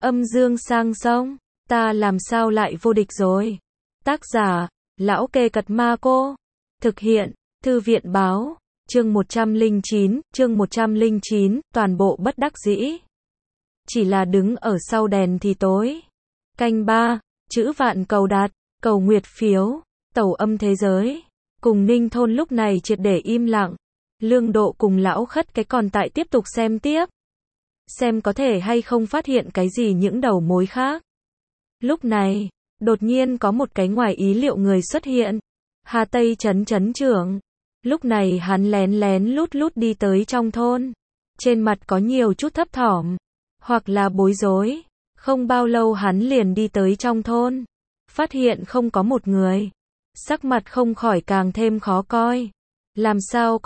Âm dương sang sông, ta làm sao lại vô địch rồi. Tác giả, Lão Kê Cật Ma Cô. Thực hiện, Thư viện Báo. Chương 109, toàn bộ bất đắc dĩ. Chỉ là đứng ở sau đèn thì tối. Canh 3, chữ vạn cầu đạt, cầu nguyệt phiếu, tẩu âm thế giới. Cùng Ninh Thôn lúc này triệt để im lặng. Lương Độ cùng Lão Khất Cái còn tại tiếp tục xem tiếp. Xem có thể hay không phát hiện cái gì những đầu mối khác. Lúc này, đột nhiên có một cái ngoài ý liệu người xuất hiện. Hà Tây Trấn trấn trưởng. Lúc này hắn lén lén lút lút đi tới trong thôn. Trên mặt có nhiều chút thấp thỏm, hoặc là bối rối. Không bao lâu hắn liền đi tới trong thôn. Phát hiện không có một người. Sắc mặt không khỏi càng thêm khó coi. Làm sao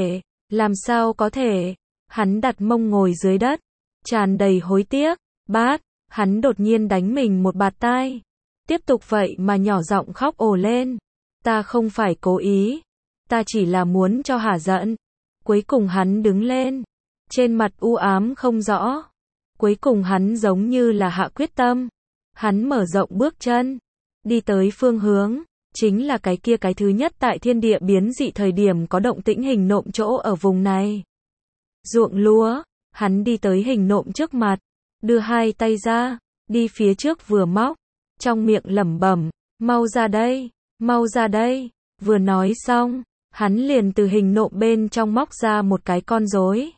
có thể, hắn đặt mông ngồi dưới đất. Tràn đầy hối tiếc, bát, hắn đột nhiên đánh mình một bạt tai. Tiếp tục vậy mà nhỏ giọng khóc ồ lên. Ta không phải cố ý, ta chỉ là muốn cho hả giận. Cuối cùng hắn đứng lên, trên mặt u ám không rõ. Cuối cùng hắn giống như là hạ quyết tâm. Hắn mở rộng bước chân, đi tới phương hướng, chính là cái thứ nhất tại thiên địa biến dị thời điểm có động tĩnh hình nộm chỗ ở vùng này. Ruộng lúa. Hắn đi tới hình nộm trước mặt, đưa hai tay ra, đi phía trước vừa móc, trong miệng lẩm bẩm, mau ra đây, vừa nói xong, hắn liền từ hình nộm bên trong móc ra một cái con rối.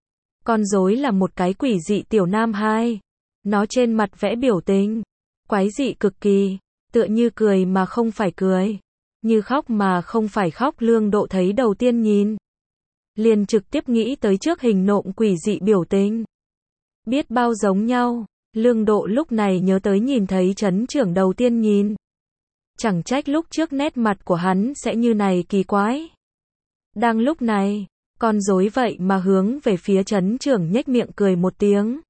Con rối là một cái quỷ dị tiểu nam hai, nó trên mặt vẽ biểu tình, quái dị cực kỳ, tựa như cười mà không phải cười, như khóc mà không phải khóc. Lương Độ thấy đầu tiên nhìn, liền trực tiếp nghĩ tới trước hình nộm quỷ dị biểu tình. Biết bao giống nhau, Lương Độ lúc này nhớ tới nhìn thấy trấn trưởng đầu tiên nhìn. Chẳng trách lúc trước nét mặt của hắn sẽ như này kỳ quái. Đang lúc này, con rối vậy mà hướng về phía trấn trưởng nhếch miệng cười một tiếng.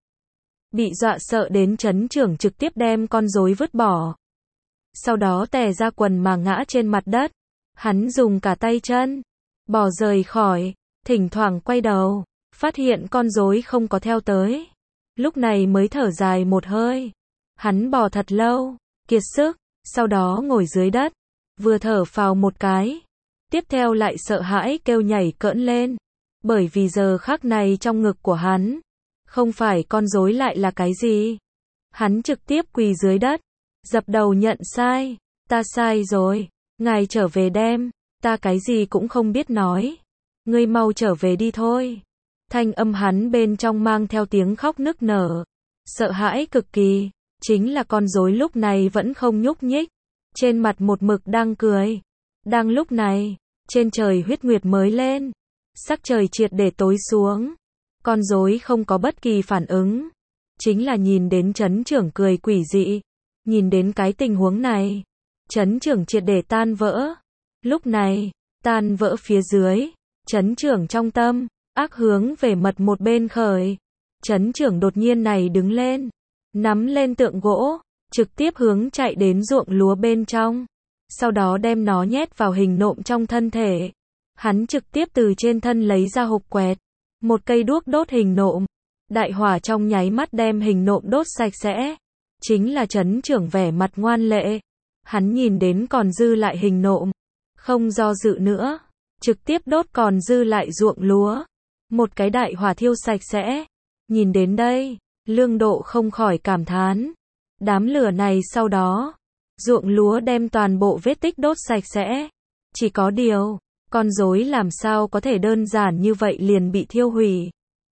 Bị dọa sợ đến trấn trưởng trực tiếp đem con rối vứt bỏ. Sau đó tè ra quần mà ngã trên mặt đất. Hắn dùng cả tay chân, bỏ rời khỏi. Thỉnh thoảng quay đầu, phát hiện con rối không có theo tới. Lúc này mới thở dài một hơi. Hắn bò thật lâu, kiệt sức, sau đó ngồi dưới đất, vừa thở phào một cái. Tiếp theo lại sợ hãi kêu nhảy cỡn lên. Bởi vì giờ khắc này trong ngực của hắn, không phải con rối lại là cái gì. Hắn trực tiếp quỳ dưới đất, dập đầu nhận sai. Ta sai rồi, ngài trở về đem, ta cái gì cũng không biết nói. Ngươi mau trở về đi thôi. Thanh âm hắn bên trong mang theo tiếng khóc nức nở. Sợ hãi cực kỳ. Chính là con rối lúc này vẫn không nhúc nhích. Trên mặt một mực đang cười. Đang lúc này, trên trời huyết nguyệt mới lên. Sắc trời triệt để tối xuống. Con rối không có bất kỳ phản ứng. Chính là nhìn đến trấn trưởng cười quỷ dị. Nhìn đến cái tình huống này, trấn trưởng triệt để tan vỡ. Lúc này, tan vỡ phía dưới. Trấn trưởng trong tâm, ác hướng về mật một bên khởi. Trấn trưởng đột nhiên này đứng lên, nắm lên tượng gỗ, trực tiếp hướng chạy đến ruộng lúa bên trong. Sau đó đem nó nhét vào hình nộm trong thân thể. Hắn trực tiếp từ trên thân lấy ra hộp quẹt, một cây đuốc đốt hình nộm. Đại hỏa trong nháy mắt đem hình nộm đốt sạch sẽ. Chính là trấn trưởng vẻ mặt ngoan lệ. Hắn nhìn đến còn dư lại hình nộm, không do dự nữa. Trực tiếp đốt còn dư lại ruộng lúa. Một cái đại hỏa thiêu sạch sẽ. Nhìn đến đây, Lương Độ không khỏi cảm thán. Đám lửa này sau đó, ruộng lúa đem toàn bộ vết tích đốt sạch sẽ. Chỉ có điều, con rối làm sao có thể đơn giản như vậy liền bị thiêu hủy.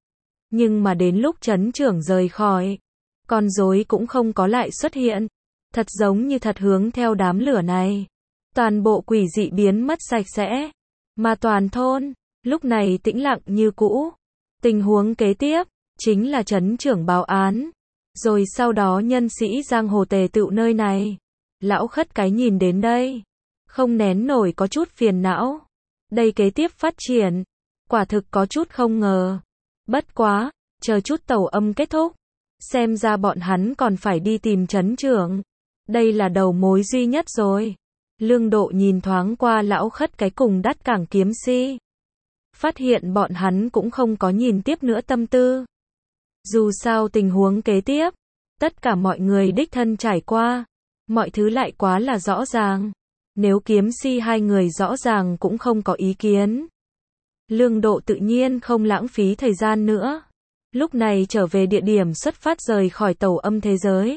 Nhưng mà đến lúc trấn trưởng rời khỏi, con rối cũng không có lại xuất hiện. Thật giống như thật hướng theo đám lửa này. Toàn bộ quỷ dị biến mất sạch sẽ. Mà toàn thôn, lúc này tĩnh lặng như cũ. Tình huống kế tiếp, chính là trấn trưởng báo án. Rồi sau đó nhân sĩ giang hồ tề tựu nơi này. Lão Khất Cái nhìn đến đây, không nén nổi có chút phiền não. Đây kế tiếp phát triển, quả thực có chút không ngờ. Bất quá, chờ chút tẩu âm kết thúc. Xem ra bọn hắn còn phải đi tìm trấn trưởng. Đây là đầu mối duy nhất rồi. Lương Độ nhìn thoáng qua Lão Khất Cái cùng Đắt Cảng Kiếm Si. Phát hiện bọn hắn cũng không có nhìn tiếp nữa tâm tư. Dù sao tình huống kế tiếp, Tất cả mọi người đích thân trải qua, mọi thứ lại quá là rõ ràng. Nếu kiếm si hai người rõ ràng cũng không có ý kiến. Lương Độ tự nhiên không lãng phí thời gian nữa. Lúc này trở về địa điểm xuất phát rời khỏi tàu âm thế giới.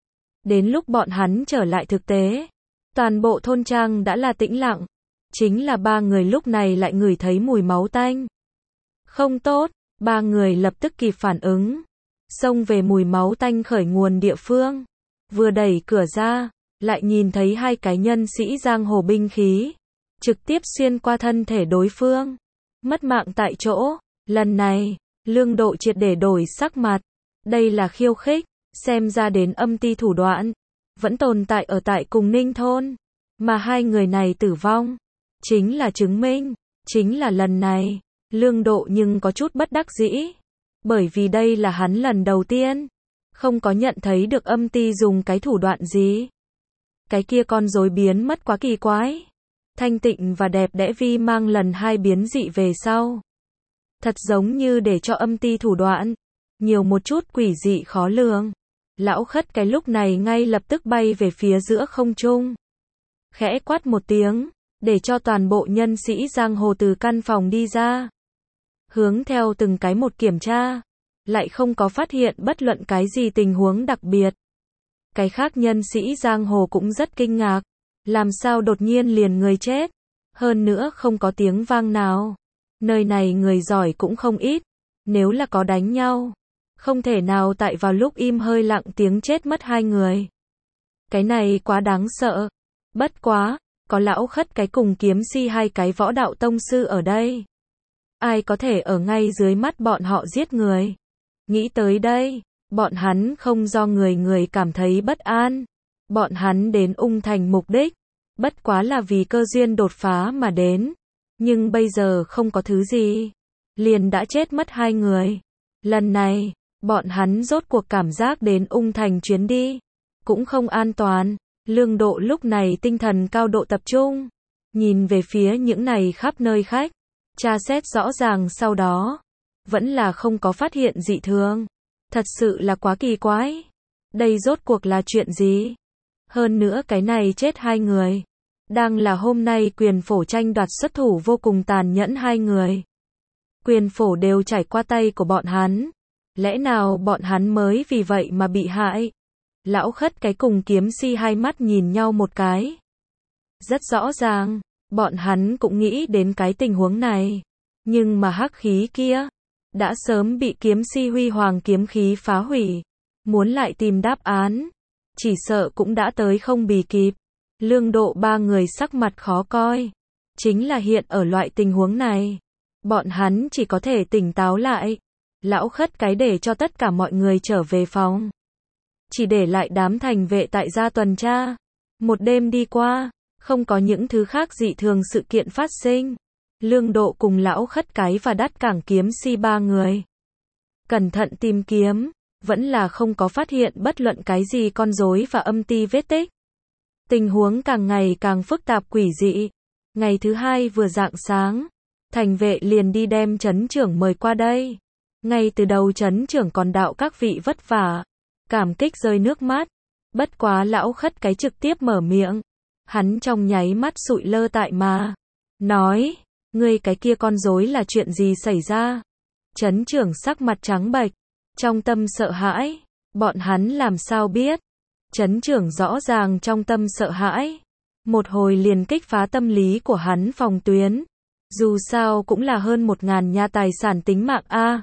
Đến lúc bọn hắn trở lại thực tế, toàn bộ thôn trang đã là tĩnh lặng. Chính là ba người lúc này lại ngửi thấy mùi máu tanh. Không tốt, ba người lập tức kịp phản ứng. Xông về mùi máu tanh khởi nguồn địa phương. Vừa đẩy cửa ra, lại nhìn thấy hai cái nhân sĩ giang hồ binh khí. Trực tiếp xuyên qua thân thể đối phương. Mất mạng tại chỗ. Lần này, Lương Độ triệt để đổi sắc mặt. Đây là khiêu khích, xem ra đến âm ti thủ đoạn. Vẫn tồn tại ở tại Cùng Ninh thôn. Mà hai người này tử vong. Chính là chứng minh. Chính là lần này. Lương Độ nhưng có chút bất đắc dĩ. Bởi vì đây là hắn lần đầu tiên. Không có nhận thấy được âm ti dùng cái thủ đoạn gì. Cái kia con rối biến mất quá kỳ quái. Thanh tịnh và đẹp đẽ vi mang lần hai biến dị về sau. Thật giống như để cho âm ti thủ đoạn. Nhiều một chút quỷ dị khó lường. Lão Khất cái lúc này ngay lập tức bay về phía giữa không trung. Khẽ quát một tiếng. Để cho toàn bộ nhân sĩ giang hồ từ căn phòng đi ra. Hướng theo từng cái một kiểm tra. Lại không có phát hiện bất luận cái gì tình huống đặc biệt. Cái khác nhân sĩ giang hồ cũng rất kinh ngạc. Làm sao đột nhiên liền người chết. Hơn nữa không có tiếng vang nào. Nơi này người giỏi cũng không ít. Nếu là có đánh nhau. Không thể nào tại vào lúc im hơi lặng tiếng chết mất hai người. Cái này quá đáng sợ. Bất quá, có Lão Khất cái cùng kiếm si hai cái võ đạo tông sư ở đây. Ai có thể ở ngay dưới mắt bọn họ giết người. Nghĩ tới đây, bọn hắn không do người cảm thấy bất an. Bọn hắn đến Ung Thành mục đích. Bất quá là vì cơ duyên đột phá mà đến. Nhưng bây giờ không có thứ gì. Liền đã chết mất hai người. Lần này, bọn hắn rốt cuộc cảm giác đến Ung Thành chuyến đi. Cũng không an toàn. Lương Độ lúc này tinh thần cao độ tập trung. Nhìn về phía những này khắp nơi khách. Tra xét rõ ràng sau đó. Vẫn là không có phát hiện dị thường. Thật sự là quá kỳ quái. Đây rốt cuộc là chuyện gì? Hơn nữa cái này chết hai người. Đang là hôm nay Quyền Phổ tranh đoạt xuất thủ vô cùng tàn nhẫn hai người. Quyền Phổ đều trải qua tay của bọn hắn. Lẽ nào bọn hắn mới vì vậy mà bị hại? Lão Khất cái cùng kiếm si hai mắt nhìn nhau một cái. Rất rõ ràng, bọn hắn cũng nghĩ đến cái tình huống này. Nhưng mà hắc khí kia, đã sớm bị kiếm si huy hoàng kiếm khí phá hủy. Muốn lại tìm đáp án, chỉ sợ cũng đã tới không bì kịp. Lương Độ ba người sắc mặt khó coi. Chính là hiện ở loại tình huống này. Bọn hắn chỉ có thể tỉnh táo lại. Lão Khất cái để cho tất cả mọi người trở về phòng. Chỉ để lại đám thành vệ tại gia tuần tra. Một đêm đi qua, không có những thứ khác dị thường sự kiện phát sinh. Lương Độ cùng Lão Khất cái và Đắt Cảng kiếm si ba người. Cẩn thận tìm kiếm, vẫn là không có phát hiện bất luận cái gì con rối và âm ti vết tích. Tình huống càng ngày càng phức tạp quỷ dị. Ngày thứ hai vừa rạng sáng, thành vệ liền đi đem trấn trưởng mời qua đây. Ngay từ đầu trấn trưởng còn đạo các vị vất vả, cảm kích rơi nước mắt. Bất quá Lão Khất cái trực tiếp mở miệng. Hắn trong nháy mắt sụi lơ tại mà. Nói, ngươi cái kia con rối là chuyện gì xảy ra? Trấn trưởng sắc mặt trắng bệch, trong tâm sợ hãi. Bọn hắn làm sao biết? Trấn trưởng rõ ràng trong tâm sợ hãi. Một hồi liền kích phá tâm lý của hắn phòng tuyến. Dù sao cũng là hơn 1000 nha tài sản tính mạng a.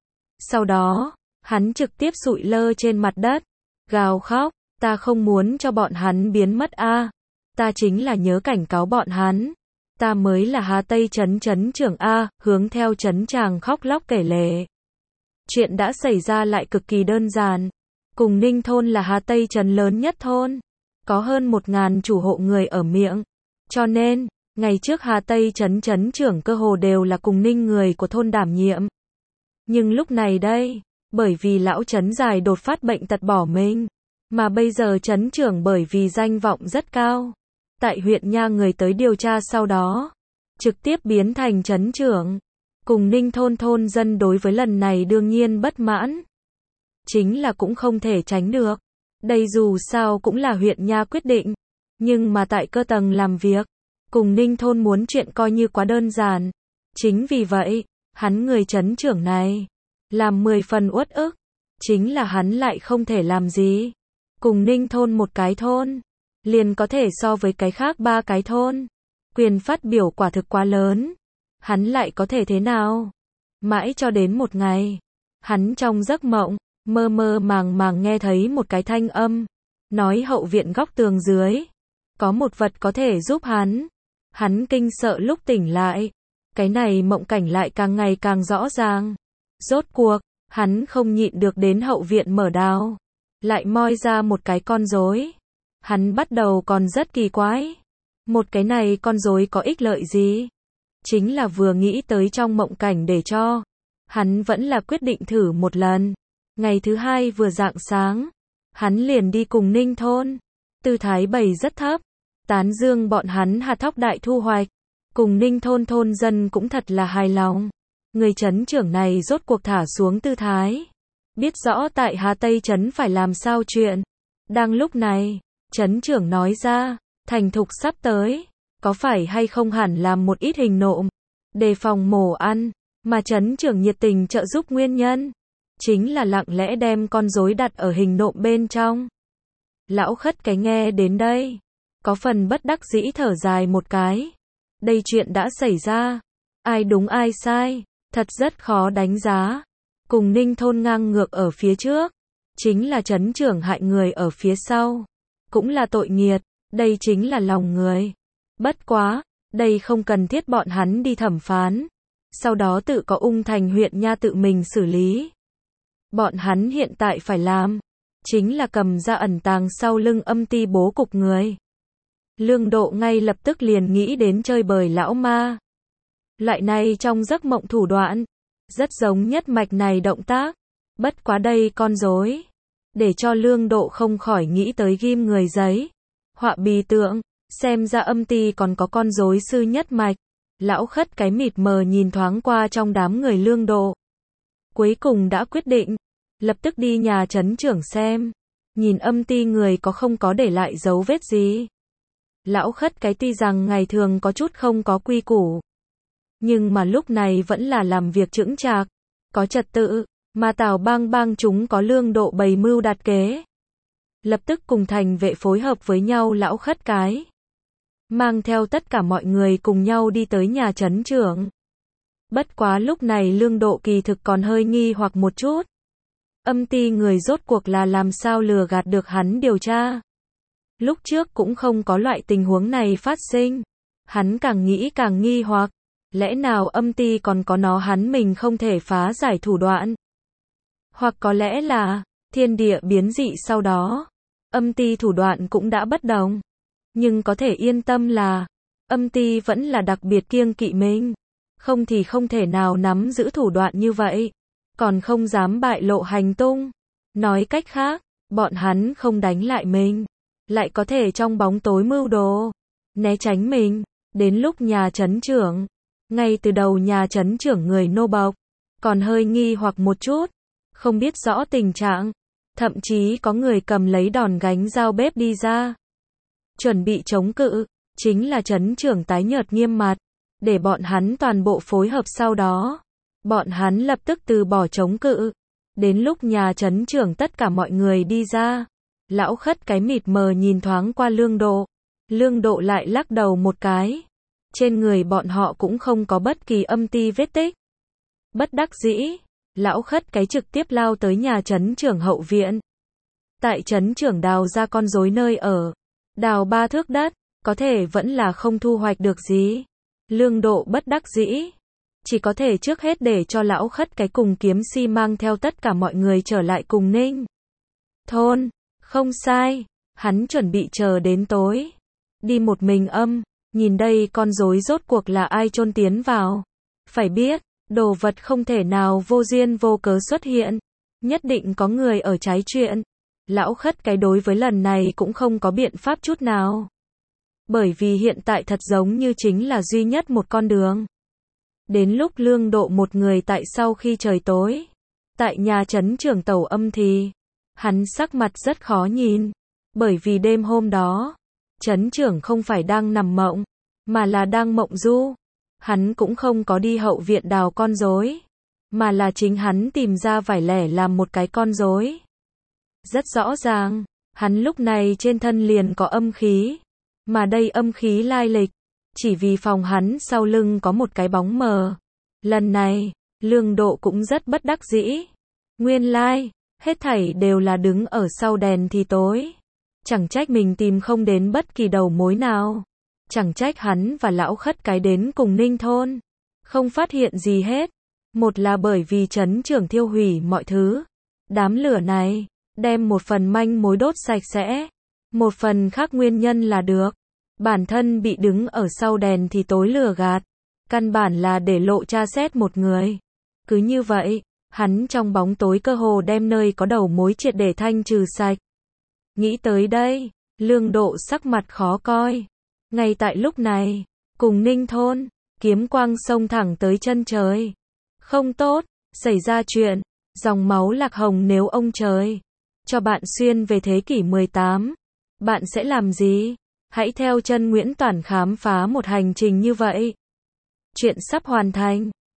Sau đó, hắn trực tiếp sụi lơ trên mặt đất, gào khóc, ta không muốn cho bọn hắn biến mất a. Ta chính là nhớ cảnh cáo bọn hắn. Ta mới là Hà Tây trấn trưởng a, hướng theo trấn chàng khóc lóc kể lể. Chuyện đã xảy ra lại cực kỳ đơn giản. Cùng Ninh thôn là Hà Tây trấn lớn nhất thôn, có hơn 1000 chủ hộ người ở miệng. Cho nên, ngày trước Hà Tây trấn trưởng cơ hồ đều là Cùng Ninh người của thôn đảm nhiệm. Nhưng lúc này đây, bởi vì lão trấn dài đột phát bệnh tật bỏ mình, mà bây giờ trấn trưởng bởi vì danh vọng rất cao, tại huyện nha người tới điều tra sau đó, trực tiếp biến thành trấn trưởng. Cùng Ninh thôn dân đối với lần này đương nhiên bất mãn. chính là cũng không thể tránh được. Đây dù sao cũng là huyện nha quyết định, nhưng mà tại cơ tầng làm việc, cùng Ninh thôn muốn chuyện coi như quá đơn giản. Chính vì vậy, hắn người trấn trưởng này, làm 10 phần uất ức, chính là hắn lại không thể làm gì. Cùng Ninh thôn một cái thôn, liền có thể so với cái khác 3 cái thôn. Quyền phát biểu quả thực quá lớn, hắn lại có thể thế nào? Mãi cho đến một ngày, hắn trong giấc mộng, mơ mơ màng màng nghe thấy một cái thanh âm, nói hậu viện góc tường dưới, có một vật có thể giúp hắn. Hắn kinh sợ lúc tỉnh lại, cái này mộng cảnh lại càng ngày càng rõ ràng. Rốt cuộc, hắn không nhịn được đến hậu viện mở đào, lại moi ra một cái con rối. Hắn bắt đầu còn rất kỳ quái, một cái này con rối có ích lợi gì? Chính là vừa nghĩ tới trong mộng cảnh để cho, hắn vẫn là quyết định thử một lần. Ngày thứ hai vừa rạng sáng, hắn liền đi cùng Ninh thôn, tư thái bày rất thấp, tán dương bọn hắn hạt thóc đại thu hoạch. Cùng Ninh thôn thôn dân cũng thật là hài lòng. Người trấn trưởng này rốt cuộc thả xuống tư thái, biết rõ tại Hà Tây trấn phải làm sao chuyện. Đang lúc này, trấn trưởng nói ra, thành thục sắp tới, có phải hay không hẳn làm một ít hình nộm, đề phòng mổ ăn, mà trấn trưởng nhiệt tình trợ giúp nguyên nhân, chính là lặng lẽ đem con rối đặt ở hình nộm bên trong. Lão khất cái nghe đến đây, có phần bất đắc dĩ thở dài một cái. Đây chuyện đã xảy ra, ai đúng ai sai, thật rất khó đánh giá. Cùng Ninh thôn ngang ngược ở phía trước, chính là trấn trưởng hại người ở phía sau, cũng là tội nghiệt, đây chính là lòng người. Bất quá, đây không cần thiết bọn hắn đi thẩm phán, sau đó tự có Ung Thành huyện nha tự mình xử lý. Bọn hắn hiện tại phải làm, chính là cầm ra ẩn tàng sau lưng âm ty bố cục người. Lương Độ ngay lập tức liền nghĩ đến chơi bời lão ma. Loại này trong giấc mộng thủ đoạn, rất giống nhất mạch này động tác. Bất quá đây con rối, để cho Lương Độ không khỏi nghĩ tới ghim người giấy, họa bì tượng, xem ra âm ty còn có con rối sư nhất mạch. Lão khất cái mịt mờ nhìn thoáng qua trong đám người Lương Độ. Cuối cùng đã quyết định, lập tức đi nhà trấn trưởng xem, nhìn âm ty người có không có để lại dấu vết gì. Lão khất cái tuy rằng ngày thường có chút không có quy củ, nhưng mà lúc này vẫn là làm việc chững chạc, có trật tự, mà Tào Bang Bang chúng có Lương Độ bày mưu đặt kế. Lập tức cùng thành vệ phối hợp với nhau lão khất cái, mang theo tất cả mọi người cùng nhau đi tới nhà trấn trưởng. Bất quá lúc này Lương Độ kỳ thực còn hơi nghi hoặc một chút. Âm ty người rốt cuộc là làm sao lừa gạt được hắn điều tra. Lúc trước cũng không có loại tình huống này phát sinh. Hắn càng nghĩ càng nghi hoặc, lẽ nào âm ty còn có nó hắn mình không thể phá giải thủ đoạn? Hoặc có lẽ là, thiên địa biến dị sau đó, âm ty thủ đoạn cũng đã bất đồng. Nhưng có thể yên tâm là, âm ty vẫn là đặc biệt kiêng kỵ mình. Không thì không thể nào nắm giữ thủ đoạn như vậy, còn không dám bại lộ hành tung. Nói cách khác, bọn hắn không đánh lại mình, lại có thể trong bóng tối mưu đồ, né tránh mình. Đến lúc nhà trấn trưởng, ngay từ đầu nhà trấn trưởng người nô bộc, còn hơi nghi hoặc một chút, không biết rõ tình trạng. Thậm chí có người cầm lấy đòn gánh dao bếp đi ra, chuẩn bị chống cự, chính là trấn trưởng tái nhợt nghiêm mặt, để bọn hắn toàn bộ phối hợp sau đó. Bọn hắn lập tức từ bỏ chống cự. Đến lúc nhà trấn trưởng tất cả mọi người đi ra, lão khất cái mịt mờ nhìn thoáng qua Lương Độ. Lương Độ lại lắc đầu một cái. Trên người bọn họ cũng không có bất kỳ âm ty vết tích. Bất đắc dĩ, lão khất cái trực tiếp lao tới nhà trấn trưởng hậu viện. Tại trấn trưởng đào ra con rối nơi ở, đào 3 thước đất, có thể vẫn là không thu hoạch được gì. Lương Độ bất đắc dĩ, chỉ có thể trước hết để cho lão khất cái cùng Kiếm Si mang theo tất cả mọi người trở lại cùng Ninh thôn. Không sai, hắn chuẩn bị chờ đến tối, đi một mình nhìn đây con rối rốt cuộc là ai chôn tiến vào. Phải biết, đồ vật không thể nào vô duyên vô cớ xuất hiện, nhất định có người ở trái chuyện. Lão khất cái đối với lần này cũng không có biện pháp chút nào, bởi vì hiện tại thật giống như chính là duy nhất một con đường. Đến lúc Lương Độ một người tại sau khi trời tối, tại nhà trấn trưởng Tẩu Âm thì, hắn sắc mặt rất khó nhìn, bởi vì đêm hôm đó, trấn trưởng không phải đang nằm mộng, mà là đang mộng du. Hắn cũng không có đi hậu viện đào con rối, mà là chính hắn tìm ra vải lẻ làm một cái con rối. Rất rõ ràng, hắn lúc này trên thân liền có âm khí, mà đây âm khí lai lịch, chỉ vì phòng hắn sau lưng có một cái bóng mờ. Lần này, Lương Độ cũng rất bất đắc dĩ. Nguyên lai, hết thảy đều là đứng ở sau đèn thì tối. Chẳng trách mình tìm không đến bất kỳ đầu mối nào. Chẳng trách hắn và lão khất cái đến cùng Ninh thôn, không phát hiện gì hết. Một là bởi vì trấn trưởng thiêu hủy mọi thứ. Đám lửa này, đem một phần manh mối đốt sạch sẽ. Một phần khác nguyên nhân là được. Bản thân bị đứng ở sau đèn thì tối lừa gạt. Căn bản là để lộ tra xét một người. Cứ như vậy, hắn trong bóng tối cơ hồ đem nơi có đầu mối triệt để thanh trừ sạch. Nghĩ tới đây, Lương Độ sắc mặt khó coi. Ngay tại lúc này, cùng Ninh thôn, kiếm quang xông thẳng tới chân trời. Không tốt, xảy ra chuyện, dòng máu Lạc Hồng nếu ông trời cho bạn xuyên về thế kỷ 18, bạn sẽ làm gì? Hãy theo chân Nguyễn Toản khám phá một hành trình như vậy. Chuyện sắp hoàn thành.